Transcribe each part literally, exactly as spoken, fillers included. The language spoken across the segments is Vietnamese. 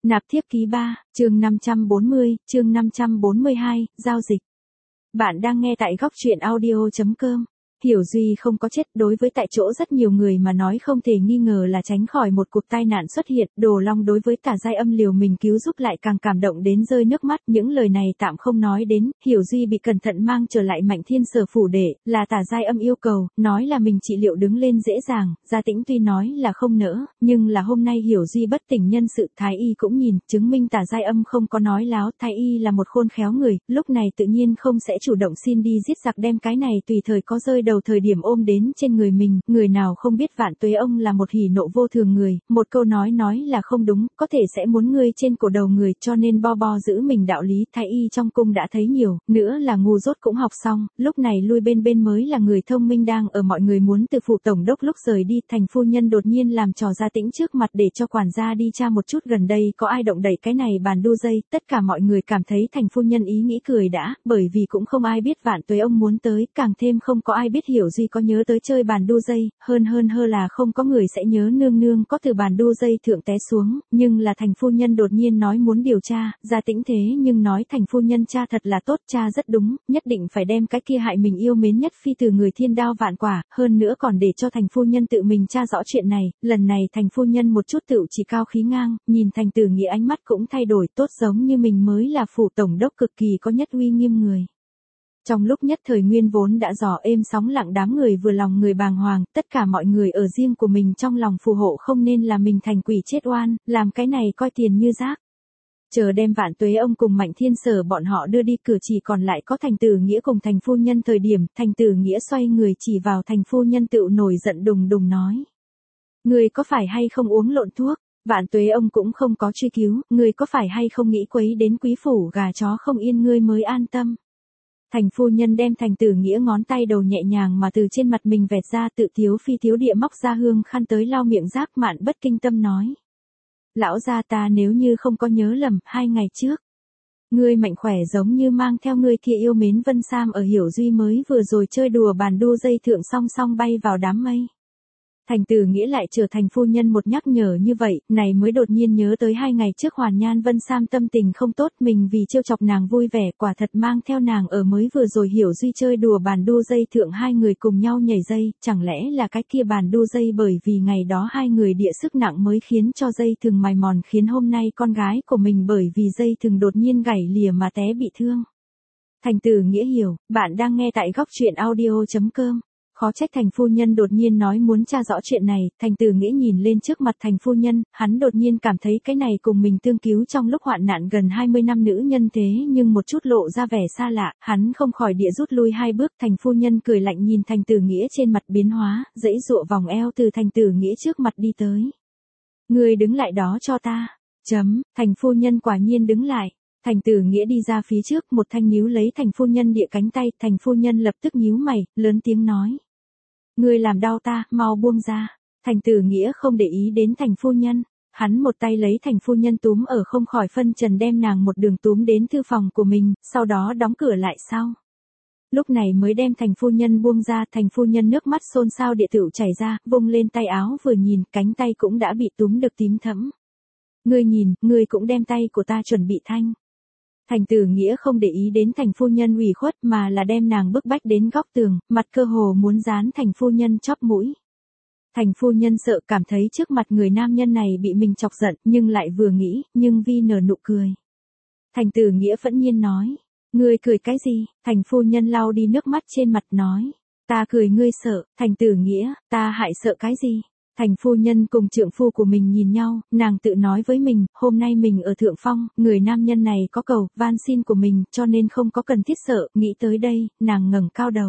Nạp thiếp ký ba, chương năm trăm bốn mươi, chương năm trăm bốn mươi hai, giao dịch. Bạn đang nghe tại góc truyện audio chấm com. Hiểu Duy không có chết, đối với tại chỗ rất nhiều người mà nói không thể nghi ngờ là tránh khỏi một cuộc tai nạn xuất hiện. Đồ Long đối với Tả Giai Âm liều mình cứu giúp lại càng cảm động đến rơi nước mắt. Những lời này tạm không nói đến, Hiểu Duy bị cẩn thận mang trở lại Mạnh Thiên Sở phủ để, là Tả Giai Âm yêu cầu, nói là mình trị liệu đứng lên dễ dàng. Gia Tĩnh tuy nói là không nỡ, nhưng là hôm nay Hiểu Duy bất tỉnh nhân sự, Thái Y cũng nhìn, chứng minh Tả Giai Âm không có nói láo. Thái Y là một khôn khéo người, lúc này tự nhiên không sẽ chủ động xin đi giết giặc, đem cái này tùy thời có rơi đầu thời điểm ôm đến trên người mình. Người nào không biết Vạn Tuế ông là một hỉ nộ vô thường người, một câu nói nói là không đúng, có thể sẽ muốn ngươi trên cổ đầu người, cho nên bo bo giữ mình đạo lý. Thái Y trong cung đã thấy nhiều, nữa là ngu dốt cũng học xong, lúc này lui bên bên mới là người thông minh. Đang ở mọi người muốn từ phủ tổng đốc lúc rời đi, Thành phu nhân đột nhiên làm trò Gia Tĩnh trước mặt để cho quản gia đi tra một chút gần đây có ai động đậy cái này bàn đu dây. Tất cả mọi người cảm thấy Thành phu nhân ý nghĩ cười đã, bởi vì cũng không ai biết Vạn Tuế ông muốn tới, càng thêm không có ai biết Hiểu Duy có nhớ tới chơi bàn đu dây, hơn hơn hơ là không có người sẽ nhớ nương nương có từ bàn đu dây thượng té xuống. Nhưng là Thành phu nhân đột nhiên nói muốn điều tra, Gia Tĩnh thế nhưng nói Thành phu nhân cha thật là tốt, cha rất đúng, nhất định phải đem cái kia hại mình yêu mến nhất phi từ người thiên đao vạn quả, hơn nữa còn để cho Thành phu nhân tự mình tra rõ chuyện này. Lần này Thành phu nhân một chút tựu chỉ cao khí ngang, nhìn Thành Tử Nghĩa ánh mắt cũng thay đổi, tốt giống như mình mới là phủ tổng đốc cực kỳ có nhất uy nghiêm người. Trong lúc nhất thời nguyên vốn đã dò êm sóng lặng đám người vừa lòng người bàng hoàng, tất cả mọi người ở riêng của mình trong lòng phù hộ không nên là mình thành quỷ chết oan, làm cái này coi tiền như rác. Chờ đem Vạn Tuế ông cùng Mạnh Thiên Sở bọn họ đưa đi, cửa chỉ còn lại có Thành Tử Nghĩa cùng Thành phu nhân. Thời điểm Thành Tử Nghĩa xoay người chỉ vào Thành phu nhân tựu nổi giận đùng đùng nói: "Ngươi có phải hay không uống lộn thuốc?" Vạn Tuế ông cũng không có truy cứu: "Ngươi có phải hay không nghĩ quấy đến quý phủ gà chó không yên ngươi mới an tâm?" Thành phu nhân đem Thành Tử Nghĩa ngón tay đầu nhẹ nhàng mà từ trên mặt mình vẹt ra, tự thiếu phi thiếu địa móc ra hương khăn tới lau miệng giáp. Mạn Bất Kinh Tâm nói: "Lão gia, ta nếu như không có nhớ lầm, hai ngày trước, ngươi mạnh khỏe giống như mang theo ngươi kia yêu mến Vân Sam ở Hiểu Duy mới vừa rồi chơi đùa bàn đu dây thượng song song bay vào đám mây." Thành Tử Nghĩa lại trở thành phu nhân một nhắc nhở như vậy, này mới đột nhiên nhớ tới hai ngày trước Hoàn Nhan Vân Sam tâm tình không tốt, mình vì trêu chọc nàng vui vẻ, quả thật mang theo nàng ở mới vừa rồi Hiểu Duy chơi đùa bàn đu dây thượng hai người cùng nhau nhảy dây, chẳng lẽ là cái kia bàn đu dây bởi vì ngày đó hai người địa sức nặng mới khiến cho dây thừng mài mòn, khiến hôm nay con gái của mình bởi vì dây thừng đột nhiên gãy lìa mà té bị thương. Thành Tử Nghĩa hiểu, bạn đang nghe tại góc truyện audio chấm com. Khó trách Thành phu nhân đột nhiên nói muốn tra rõ chuyện này. Thành Tử Nghĩa nhìn lên trước mặt Thành phu nhân, hắn đột nhiên cảm thấy cái này cùng mình tương cứu trong lúc hoạn nạn gần hai mươi năm nữ nhân thế nhưng một chút lộ ra vẻ xa lạ, hắn không khỏi địa rút lui hai bước. Thành phu nhân cười lạnh nhìn Thành Tử Nghĩa trên mặt biến hóa, giãy giụa vòng eo từ Thành Tử Nghĩa trước mặt đi tới. "Ngươi đứng lại đó cho ta." Chấm, Thành phu nhân quả nhiên đứng lại. Thành Tử Nghĩa đi ra phía trước, một thanh níu lấy Thành phu nhân địa cánh tay. Thành phu nhân lập tức nhíu mày, lớn tiếng nói: "Ngươi làm đau ta, mau buông ra." Thành Tử Nghĩa không để ý đến Thành phu nhân, hắn một tay lấy Thành phu nhân túm ở không khỏi phân trần, đem nàng một đường túm đến thư phòng của mình, sau đó đóng cửa lại sau. Lúc này mới đem Thành phu nhân buông ra. Thành phu nhân nước mắt xôn xao địa tựu chảy ra, vung lên tay áo vừa nhìn, cánh tay cũng đã bị túm được tím thẫm. "Ngươi nhìn, ngươi cũng đem tay của ta chuẩn bị thanh." Thành Tử Nghĩa không để ý đến Thành phu nhân ủy khuất, mà là đem nàng bức bách đến góc tường, mặt cơ hồ muốn dán Thành phu nhân chóp mũi. Thành phu nhân sợ, cảm thấy trước mặt người nam nhân này bị mình chọc giận, nhưng lại vừa nghĩ, nhưng vi nở nụ cười. Thành Tử Nghĩa phẫn nhiên nói: "Ngươi cười cái gì?" Thành phu nhân lau đi nước mắt trên mặt nói: "Ta cười ngươi sợ." Thành Tử Nghĩa: "Ta hại sợ cái gì?" Thành phu nhân cùng trượng phu của mình nhìn nhau, nàng tự nói với mình, hôm nay mình ở thượng phong, người nam nhân này có cầu, van xin của mình, cho nên không có cần thiết sợ. Nghĩ tới đây, nàng ngẩng cao đầu,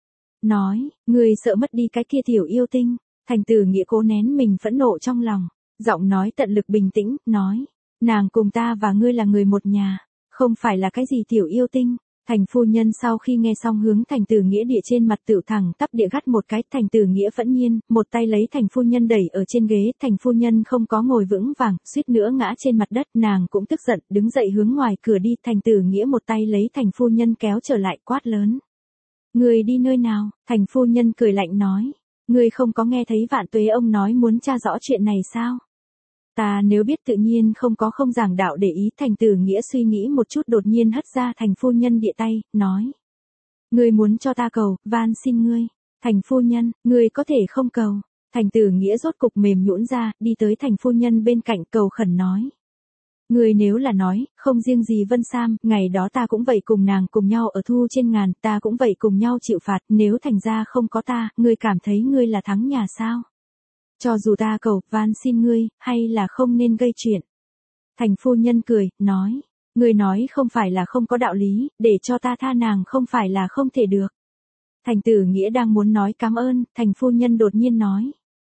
nói: "Ngươi sợ mất đi cái kia tiểu yêu tinh." Thành Tử Nghĩa cố nén mình phẫn nộ trong lòng, giọng nói tận lực bình tĩnh, nói: "Nàng cùng ta và ngươi là người một nhà, không phải là cái gì tiểu yêu tinh." Thành phu nhân sau khi nghe xong hướng Thành Tử Nghĩa địa trên mặt tựu thẳng tắp địa gắt một cái. Thành Tử Nghĩa phẫn nhiên, một tay lấy Thành phu nhân đẩy ở trên ghế. Thành phu nhân không có ngồi vững vàng, suýt nữa ngã trên mặt đất. Nàng cũng tức giận, đứng dậy hướng ngoài cửa đi. Thành Tử Nghĩa một tay lấy Thành phu nhân kéo trở lại, quát lớn: "Người đi nơi nào?" Thành phu nhân cười lạnh nói: "Ngươi không có nghe thấy Vạn Tuế ông nói muốn tra rõ chuyện này sao?" Ta nếu biết tự nhiên không có không giảng đạo để ý. Thành Tử Nghĩa suy nghĩ một chút đột nhiên hất ra Thành phu nhân địa tay, nói. Ngươi muốn cho ta cầu, van xin ngươi. Thành phu nhân, ngươi có thể không cầu. Thành Tử Nghĩa rốt cục mềm nhũn ra, đi tới Thành phu nhân bên cạnh cầu khẩn nói. Ngươi nếu là nói, không riêng gì Vân Sam, ngày đó ta cũng vậy cùng nàng cùng nhau ở thu trên ngàn, ta cũng vậy cùng nhau chịu phạt, nếu thành ra không có ta, ngươi cảm thấy ngươi là thắng nhà sao? Cho dù ta cầu, van xin ngươi, hay là không nên gây chuyện. Thành phu nhân cười, nói, ngươi nói không phải là không có đạo lý, để cho ta tha nàng không phải là không thể được. Thành Tử Nghĩa đang muốn nói cảm ơn, Thành phu nhân đột nhiên nói.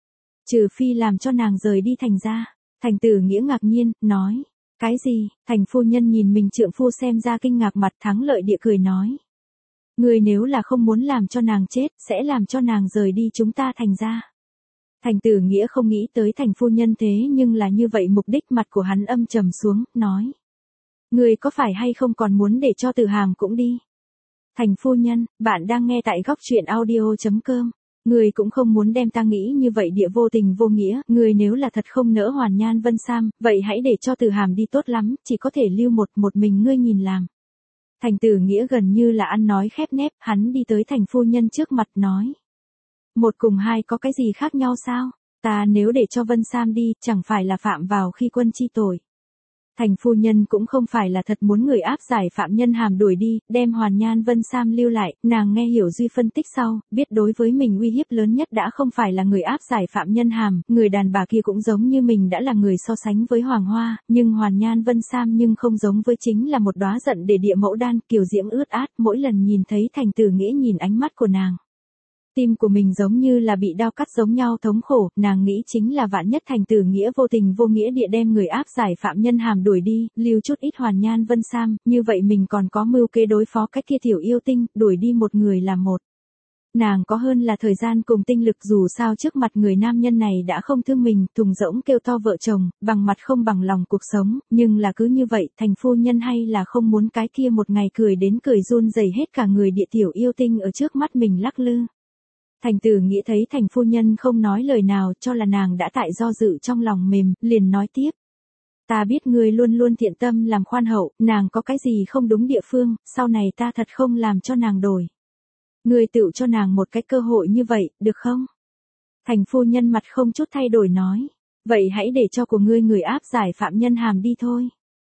Trừ phi làm cho nàng rời đi thành ra. Thành Tử Nghĩa ngạc nhiên, nói. Cái gì? Thành phu nhân nhìn mình trượng phu xem ra kinh ngạc mặt thắng lợi địa cười nói. Ngươi nếu là không muốn làm cho nàng chết, sẽ làm cho nàng rời đi chúng ta thành ra. Thành Tử Nghĩa không nghĩ tới Thành phu nhân thế nhưng là như vậy mục đích mặt của hắn âm trầm xuống, nói. Ngươi có phải hay không còn muốn để cho Tử Hàm cũng đi? Thành phu nhân, bạn đang nghe tại góc truyện audio chấm com. Ngươi cũng không muốn đem ta nghĩ như vậy địa vô tình vô nghĩa, ngươi nếu là thật không nỡ Hoàn Nhan Vân Sam, vậy hãy để cho Tử Hàm đi tốt lắm, chỉ có thể lưu một một mình ngươi nhìn làm. Thành Tử Nghĩa gần như là ăn nói khép nép, hắn đi tới Thành phu nhân trước mặt nói. Một cùng hai có cái gì khác nhau sao? Ta nếu để cho Vân Sam đi, chẳng phải là phạm vào khi quân chi tội. Thành phu nhân cũng không phải là thật muốn người áp giải phạm nhân Hàm đuổi đi, đem Hoàn Nhan Vân Sam lưu lại, nàng nghe Hiểu Duy phân tích sau, biết đối với mình uy hiếp lớn nhất đã không phải là người áp giải phạm nhân Hàm, người đàn bà kia cũng giống như mình đã là người so sánh với Hoàng Hoa, nhưng Hoàn Nhan Vân Sam nhưng không giống với chính là một đóa giận để địa mẫu đan, kiều diễm ướt át, mỗi lần nhìn thấy Thành Tử Nghĩa nhìn ánh mắt của nàng. Tim của mình giống như là bị đao cắt giống nhau thống khổ, nàng nghĩ chính là vạn nhất Thành Tử Nghĩa vô tình vô nghĩa địa đem người áp giải phạm nhân Hàm đuổi đi, lưu chút ít Hoàn Nhan Vân Sam, như vậy mình còn có mưu kế đối phó cái kia tiểu yêu tinh, đuổi đi một người là một. Nàng có hơn là thời gian cùng tinh lực dù sao trước mặt người nam nhân này đã không thương mình, thùng rỗng kêu to vợ chồng, bằng mặt không bằng lòng cuộc sống, nhưng là cứ như vậy, Thành phu nhân hay là không muốn cái kia một ngày cười đến cười run rẩy hết cả người địa tiểu yêu tinh ở trước mắt mình lắc lư. Thành Tử Nghĩa thấy Thành phu nhân không nói lời nào cho là nàng đã tại do dự trong lòng mềm, liền nói tiếp. Ta biết ngươi luôn luôn thiện tâm làm khoan hậu, nàng có cái gì không đúng địa phương, sau này ta thật không làm cho nàng đổi. Ngươi tự cho nàng một cái cơ hội như vậy, được không? Thành phu nhân mặt không chút thay đổi nói. Vậy hãy để cho của ngươi người áp giải phạm nhân Hàm đi thôi.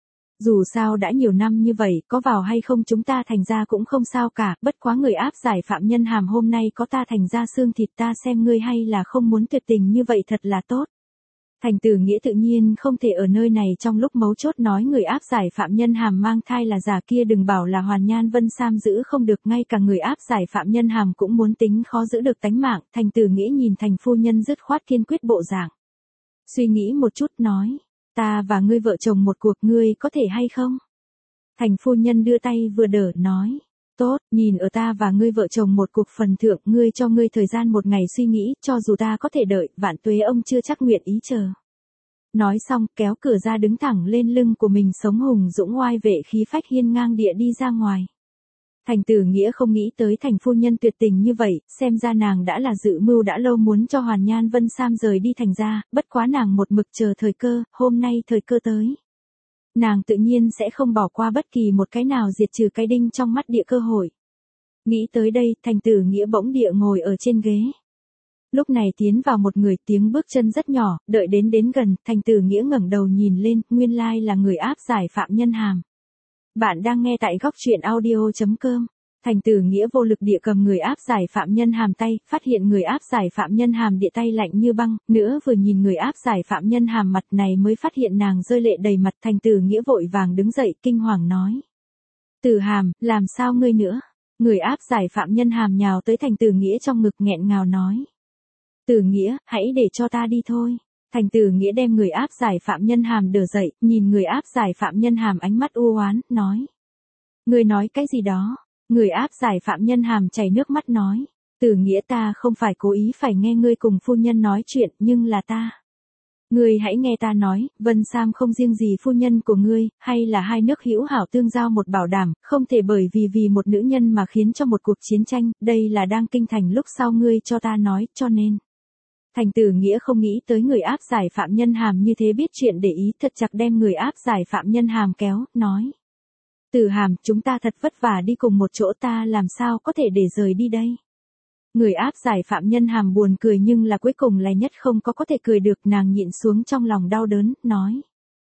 Dù sao đã nhiều năm như vậy, có vào hay không chúng ta thành ra cũng không sao cả, bất quá người áp giải phạm nhân Hàm hôm nay có ta thành ra xương thịt ta xem ngươi hay là không muốn tuyệt tình như vậy thật là tốt. Thành Tử Nghĩa tự nhiên không thể ở nơi này trong lúc mấu chốt nói người áp giải phạm nhân Hàm mang thai là giả kia đừng bảo là Hoàn Nhan Vân Sam giữ không được ngay cả người áp giải phạm nhân Hàm cũng muốn tính khó giữ được tánh mạng, Thành Tử Nghĩa nhìn Thành phu nhân dứt khoát kiên quyết bộ dạng. Suy nghĩ một chút nói. Ta và ngươi vợ chồng một cuộc ngươi có thể hay không? Thành phu nhân đưa tay vừa đỡ nói. Tốt, nhìn ở ta và ngươi vợ chồng một cuộc phần thượng ngươi cho ngươi thời gian một ngày suy nghĩ, cho dù ta có thể đợi, vạn tuế ông chưa chắc nguyện ý chờ. Nói xong, kéo cửa ra đứng thẳng lên lưng của mình sống hùng dũng oai vệ khí phách hiên ngang địa đi ra ngoài. Thành Tử Nghĩa không nghĩ tới Thành phu nhân tuyệt tình như vậy, xem ra nàng đã là dự mưu đã lâu muốn cho Hoàn Nhan Vân Sam rời đi thành ra, bất quá nàng một mực chờ thời cơ, hôm nay thời cơ tới. Nàng tự nhiên sẽ không bỏ qua bất kỳ một cái nào diệt trừ cái đinh trong mắt địa cơ hội. Nghĩ tới đây, Thành Tử Nghĩa bỗng địa ngồi ở trên ghế. Lúc này tiến vào một người tiếng bước chân rất nhỏ, đợi đến đến gần, Thành Tử Nghĩa ngẩng đầu nhìn lên, nguyên lai là người áp giải phạm nhân Hàm. Bạn đang nghe tại góc truyện audio chấm com. Thành Tử Nghĩa vô lực địa cầm người áp giải phạm nhân Hàm tay, phát hiện người áp giải phạm nhân Hàm địa tay lạnh như băng, nữa vừa nhìn người áp giải phạm nhân Hàm mặt này mới phát hiện nàng rơi lệ đầy mặt. Thành Tử Nghĩa vội vàng đứng dậy, kinh hoàng nói. Tử Hàm, làm sao ngươi nữa? Người áp giải phạm nhân Hàm nhào tới Thành Tử Nghĩa trong ngực nghẹn ngào nói. Tử Nghĩa, hãy để cho ta đi thôi. Thành Tử Nghĩa đem người áp giải phạm nhân Hàm đỡ dậy, nhìn người áp giải phạm nhân Hàm ánh mắt u oán, nói. Ngươi nói cái gì đó? Người áp giải phạm nhân Hàm chảy nước mắt nói. Tử Nghĩa ta không phải cố ý phải nghe ngươi cùng phu nhân nói chuyện, nhưng là ta. Ngươi hãy nghe ta nói, Vân Sam không riêng gì phu nhân của ngươi, hay là hai nước hữu hảo tương giao một bảo đảm, không thể bởi vì vì một nữ nhân mà khiến cho một cuộc chiến tranh, đây là đang kinh thành lúc sau ngươi cho ta nói, cho nên. Thành Tử Nghĩa không nghĩ tới người áp giải Phạm Nhân Hàm như thế biết chuyện để ý, thật chặt đem người áp giải Phạm Nhân Hàm kéo, nói. Tử Hàm, chúng ta thật vất vả đi cùng một chỗ, ta làm sao có thể để rời đi đây. Người áp giải Phạm Nhân Hàm buồn cười nhưng là cuối cùng là nhất không có có thể cười được, nàng nhịn xuống trong lòng đau đớn, nói.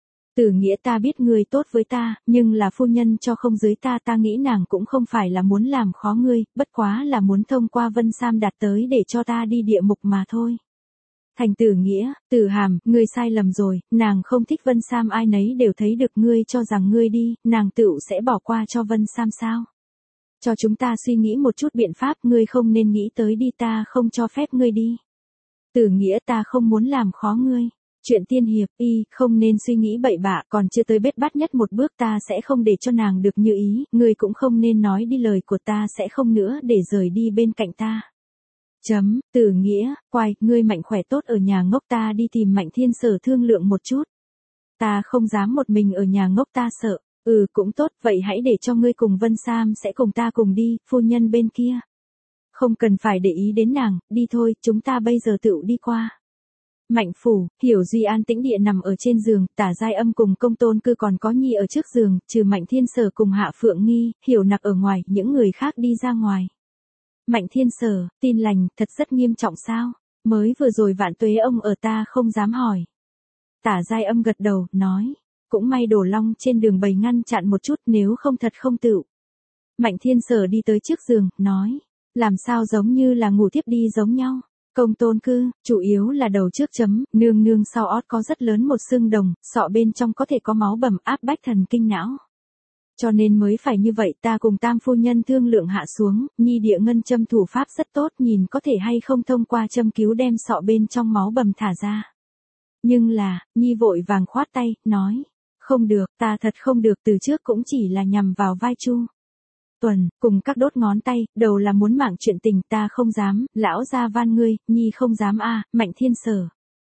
Tử Nghĩa, ta biết ngươi tốt với ta, nhưng là phu nhân cho không dưới ta, ta nghĩ nàng cũng không phải là muốn làm khó ngươi, bất quá là muốn thông qua Vân Sam đạt tới để cho ta đi địa mục mà thôi. Thành Tử Nghĩa, Tử Hàm, ngươi sai lầm rồi, nàng không thích Vân Sam, ai nấy đều thấy được, ngươi cho rằng ngươi đi, nàng tựu sẽ bỏ qua cho Vân Sam sao? Cho chúng ta suy nghĩ một chút biện pháp, ngươi không nên nghĩ tới đi, ta không cho phép ngươi đi. Tử Nghĩa, ta không muốn làm khó ngươi. Chuyện tiên hiệp, y, không nên suy nghĩ bậy bạ, còn chưa tới bết bát nhất một bước, ta sẽ không để cho nàng được như ý, ngươi cũng không nên nói đi lời của ta, sẽ không nữa để rời đi bên cạnh ta. Chấm, Tử Nghĩa, quay, ngươi mạnh khỏe tốt ở nhà ngốc, ta đi tìm Mạnh Thiên Sở thương lượng một chút. Ta không dám một mình ở nhà ngốc, ta sợ. Ừ, cũng tốt, vậy hãy để cho ngươi cùng Vân Sam sẽ cùng ta cùng đi, phu nhân bên kia. Không cần phải để ý đến nàng, đi thôi, chúng ta bây giờ tự đi qua. Mạnh phủ, Hiểu Duy an tĩnh địa nằm ở trên giường, Tả Giai Âm cùng Công Tôn Cư còn có Nhi ở trước giường, trừ Mạnh Thiên Sở cùng Hạ Phượng Nghi, Hiểu Nặc ở ngoài, những người khác đi ra ngoài. Mạnh Thiên Sở, tin lành, thật rất nghiêm trọng sao? Mới vừa rồi Vạn Tuế ông ở, ta không dám hỏi. Tả Giai Âm gật đầu, nói. Cũng may Đồ Long trên đường bày ngăn chặn một chút, nếu không thật không tựu. Mạnh Thiên Sở đi tới trước giường, nói. Làm sao giống như là ngủ tiếp đi giống nhau. Công Tôn Cư, chủ yếu là đầu trước chấm, nương nương sau ót có rất lớn một xương đồng, sọ bên trong có thể có máu bầm, áp bách thần kinh não. Cho nên mới phải như vậy, ta cùng Tam phu nhân thương lượng hạ xuống, Nhi địa ngân châm thủ pháp rất tốt, nhìn có thể hay không thông qua châm cứu đem sọ bên trong máu bầm thả ra. Nhưng là, Nhi vội vàng khoát tay, nói. Không được, ta thật không được, từ trước cũng chỉ là nhằm vào vai Chu Tuần, cùng các đốt ngón tay, đầu là muốn mạng chuyện tình, ta không dám, lão gia van ngươi, Nhi không dám a. Mạnh Thiên Sở.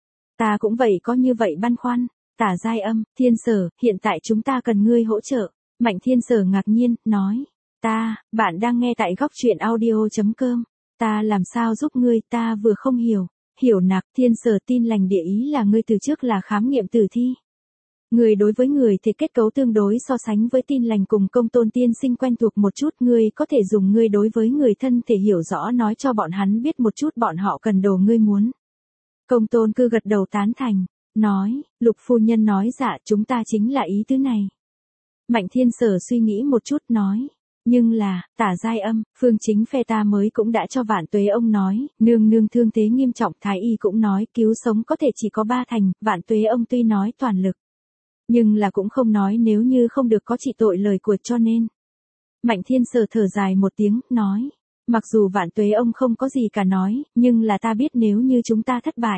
Ta cũng vậy, có như vậy băn khoăn. Tả Giai Âm, Thiên Sở, hiện tại chúng ta cần ngươi hỗ trợ. Mạnh Thiên Sở ngạc nhiên, nói. Ta, bạn đang nghe tại góc truyện audio chấm com. Ta làm sao giúp ngươi, ta vừa không hiểu. Hiểu Nặc, Thiên Sở tin lành địa ý là ngươi từ trước là khám nghiệm tử thi. Người đối với người thì kết cấu tương đối so sánh với tin lành cùng Công Tôn tiên sinh quen thuộc một chút, ngươi có thể dùng ngươi đối với người thân thể hiểu rõ nói cho bọn hắn biết một chút bọn họ cần đồ ngươi muốn. Công Tôn Cư gật đầu tán thành, nói, Lục phu nhân nói dạ, chúng ta chính là ý tứ này. Mạnh Thiên Sở suy nghĩ một chút nói, nhưng là, Tả Giai Âm, phương chính phe ta mới cũng đã cho Vạn Tuế ông nói, nương nương thương thế nghiêm trọng, thái y cũng nói cứu sống có thể chỉ có ba thành, Vạn Tuế ông tuy nói toàn lực. Nhưng là cũng không nói nếu như không được có trị tội lời của, cho nên. Mạnh Thiên Sở thở dài một tiếng, nói. Mặc dù Vạn Tuế ông không có gì cả nói, nhưng là ta biết nếu như chúng ta thất bại.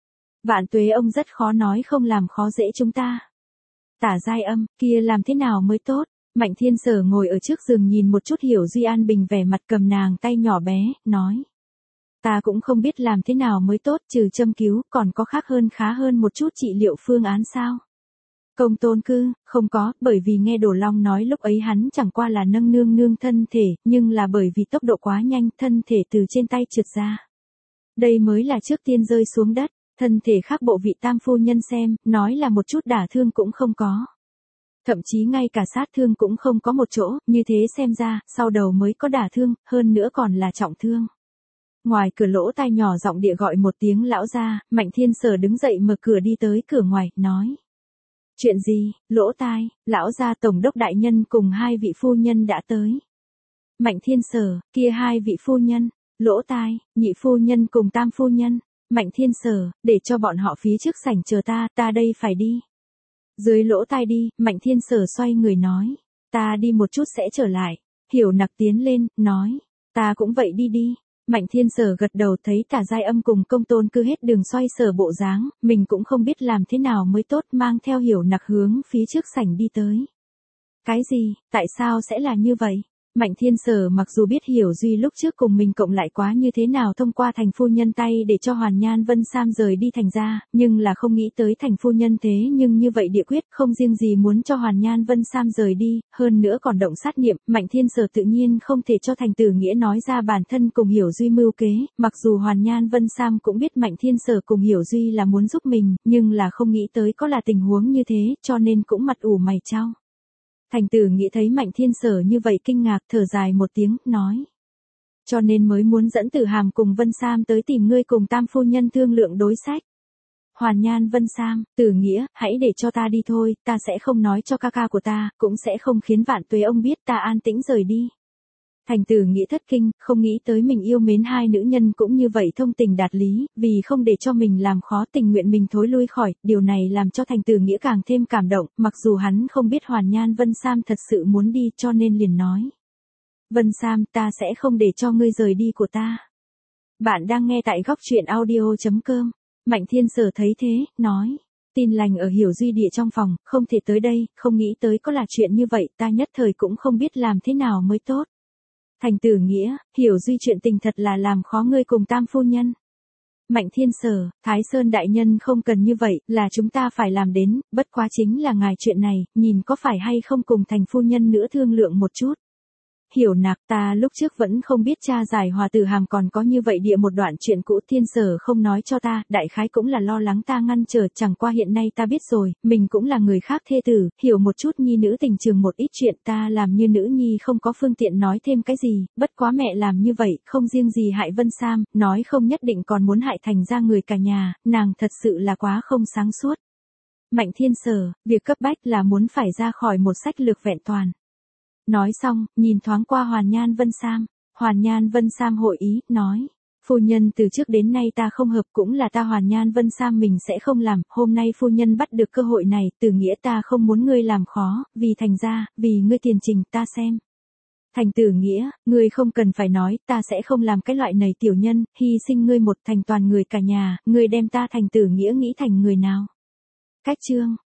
Vạn Tuế ông rất khó nói không làm khó dễ chúng ta. Tả Giai Âm, kia làm thế nào mới tốt? Mạnh Thiên Sở ngồi ở trước giường nhìn một chút Hiểu Duy an bình vẻ mặt cầm nàng tay nhỏ bé, nói. Ta cũng không biết làm thế nào mới tốt, trừ châm cứu, còn có khác hơn khá hơn một chút trị liệu phương án sao? Công Tôn Cư, không có, bởi vì nghe Đồ Long nói lúc ấy hắn chẳng qua là nâng nương nương thân thể, nhưng là bởi vì tốc độ quá nhanh, thân thể từ trên tay trượt ra. Đây mới là trước tiên rơi xuống đất, thân thể khác bộ vị Tam phu nhân xem, nói là một chút đả thương cũng không có. Thậm chí ngay cả sát thương cũng không có một chỗ, như thế xem ra, sau đầu mới có đả thương, hơn nữa còn là trọng thương. Ngoài cửa lỗ tai nhỏ giọng địa gọi một tiếng lão gia, Mạnh Thiên Sở đứng dậy mở cửa đi tới cửa ngoài, nói. Chuyện gì, lỗ tai, lão gia tổng đốc đại nhân cùng hai vị phu nhân đã tới. Mạnh Thiên Sở, kia hai vị phu nhân, lỗ tai, nhị phu nhân cùng Tam phu nhân. Mạnh Thiên Sở, để cho bọn họ phía trước sảnh chờ ta, ta đây phải đi. Dưới lỗ tai đi, Mạnh Thiên Sở xoay người nói. Ta đi một chút sẽ trở lại. Hiểu Nặc tiến lên, nói. Ta cũng vậy đi đi. Mạnh Thiên Sở gật đầu thấy Tả Giai Âm cùng Công Tôn Cư hết đường xoay sở bộ dáng, mình cũng không biết làm thế nào mới tốt, mang theo Hiểu Nặc hướng phía trước sảnh đi tới. Cái gì, tại sao sẽ là như vậy? Mạnh Thiên Sở mặc dù biết Hiểu Duy lúc trước cùng mình cộng lại quá như thế nào thông qua Thành phu nhân tay để cho Hoàn Nhan Vân Sam rời đi Thành ra, nhưng là không nghĩ tới Thành phu nhân thế nhưng như vậy địa quyết không riêng gì muốn cho Hoàn Nhan Vân Sam rời đi, hơn nữa còn động sát niệm, Mạnh Thiên Sở tự nhiên không thể cho Thành Tử Nghĩa nói ra bản thân cùng Hiểu Duy mưu kế, mặc dù Hoàn Nhan Vân Sam cũng biết Mạnh Thiên Sở cùng Hiểu Duy là muốn giúp mình, nhưng là không nghĩ tới có là tình huống như thế, cho nên cũng mặt ủ mày chau. Thành Tử Nghĩa thấy Mạnh Thiên Sở như vậy kinh ngạc, thở dài một tiếng, nói. Cho nên mới muốn dẫn Tử Hàm cùng Vân Sam tới tìm ngươi cùng Tam phu nhân thương lượng đối sách. Hoàn Nhan Vân Sam, Tử Nghĩa, hãy để cho ta đi thôi, ta sẽ không nói cho ca ca của ta, cũng sẽ không khiến Vạn Tuế ông biết, ta an tĩnh rời đi. Thành Tử Nghĩa thất kinh, không nghĩ tới mình yêu mến hai nữ nhân cũng như vậy thông tình đạt lý, vì không để cho mình làm khó tình nguyện mình thối lui khỏi, điều này làm cho Thành Tử Nghĩa càng thêm cảm động, mặc dù hắn không biết Hoàn Nhan Vân Sam thật sự muốn đi cho nên liền nói. Vân Sam, ta sẽ không để cho ngươi rời đi của ta. Bạn đang nghe tại góc truyện audio chấm com. Mạnh Thiên Sở thấy thế, nói. Tin lành ở Hiểu Duy địa trong phòng, không thể tới đây, không nghĩ tới có là chuyện như vậy, ta nhất thời cũng không biết làm thế nào mới tốt. Thành Tử Nghĩa, Hiểu Duy chuyện tình thật là làm khó ngươi cùng Tam phu nhân. Mạnh Thiên Sở, Thái Sơn đại nhân không cần như vậy, là chúng ta phải làm đến, bất quá chính là ngài chuyện này, nhìn có phải hay không cùng Thành phu nhân nữa thương lượng một chút. Hiểu Nạc, ta lúc trước vẫn không biết cha giải Hòa Tử Hàm còn có như vậy địa một đoạn chuyện cũ, Thiên Sở không nói cho ta, đại khái cũng là lo lắng ta ngăn trở, chẳng qua hiện nay ta biết rồi, mình cũng là người khác thê tử, hiểu một chút nhi nữ tình trường một ít chuyện, ta làm như nữ nhi không có phương tiện nói thêm cái gì, bất quá mẹ làm như vậy, không riêng gì hại Vân Sam, nói không nhất định còn muốn hại Thành ra người cả nhà, nàng thật sự là quá không sáng suốt. Mạnh Thiên Sở, việc cấp bách là muốn phải ra khỏi một sách lược vẹn toàn. Nói xong, nhìn thoáng qua Hoàn Nhan Vân Sam, Hoàn Nhan Vân Sam hội ý, nói. Phu nhân từ trước đến nay ta không hợp cũng là ta Hoàn Nhan Vân Sam mình sẽ không làm, hôm nay phu nhân bắt được cơ hội này, Tử Nghĩa ta không muốn ngươi làm khó, vì Thành ra, vì ngươi tiền trình ta xem. Thành Tử Nghĩa, ngươi không cần phải nói, ta sẽ không làm cái loại này tiểu nhân, hy sinh ngươi một thành toàn người cả nhà, ngươi đem ta Thành Tử Nghĩa nghĩ thành người nào. Cách chương.